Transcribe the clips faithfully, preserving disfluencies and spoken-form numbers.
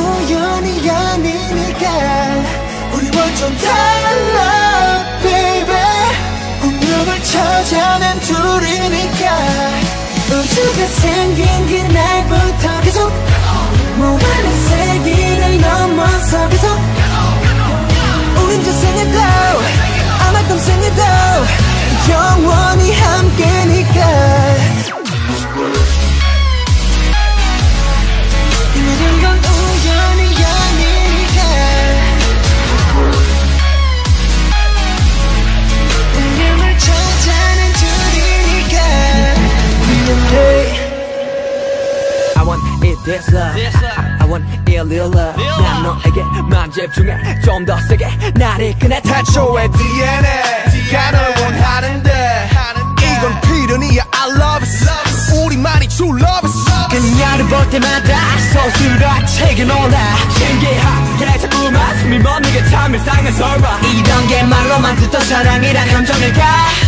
우연이 아니니까 우리 완전 달라 baby. 운명을 찾아낸 둘이니까 우주가 생긴 그날부터 계속 모아낸 세기를 넘어서 계속 우린 저 생에도 아마 떤 생에도 영원히 함께니까 모든 건 우연이 아니니까 운명을 찾아낸 둘이니까 미안해. I want it this love, I want it real love. 난 너에게만 집중해 좀 더 세게 날 이끄네. 태초의 디엔에이 가 널 원하는데 이건 필연이야. I love it 우리만이 true love it. 그녀를 볼 때마다 서술같이 놀라 신기하게 자꾸만 숨이 멎는 게 참 일상의 설마 이런 게 말로만 듣던 사랑이란 감정일까.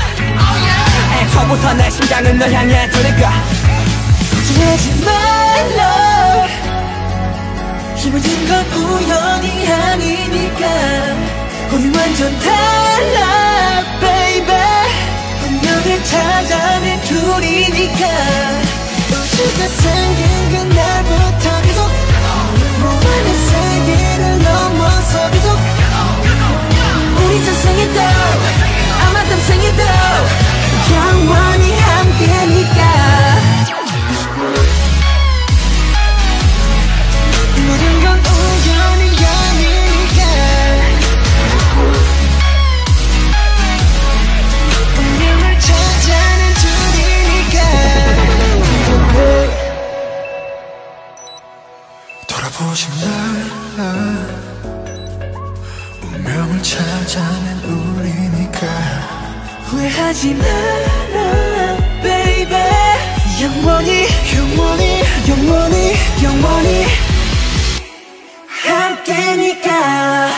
애초부터 내 심장은 널 향해 두니까 하지 말라. 이 모든 건 우연이 아니니까 우리 완전 달라 baby. 운명을 찾아낸 둘이니까 우주가 생긴 그날부터 계속 모아낸 세계를 넘어서 계속 우리 전생에도 아마 다음 생에도 영원히 함께니까 모든 건 우연이 아니니까 운명을 찾아낸 둘이니까 돌아보지 말라. 운명을 찾아낸 우리니까 후회하지 마라 baby. 영원히 영원히 영원히 영원히 함께니까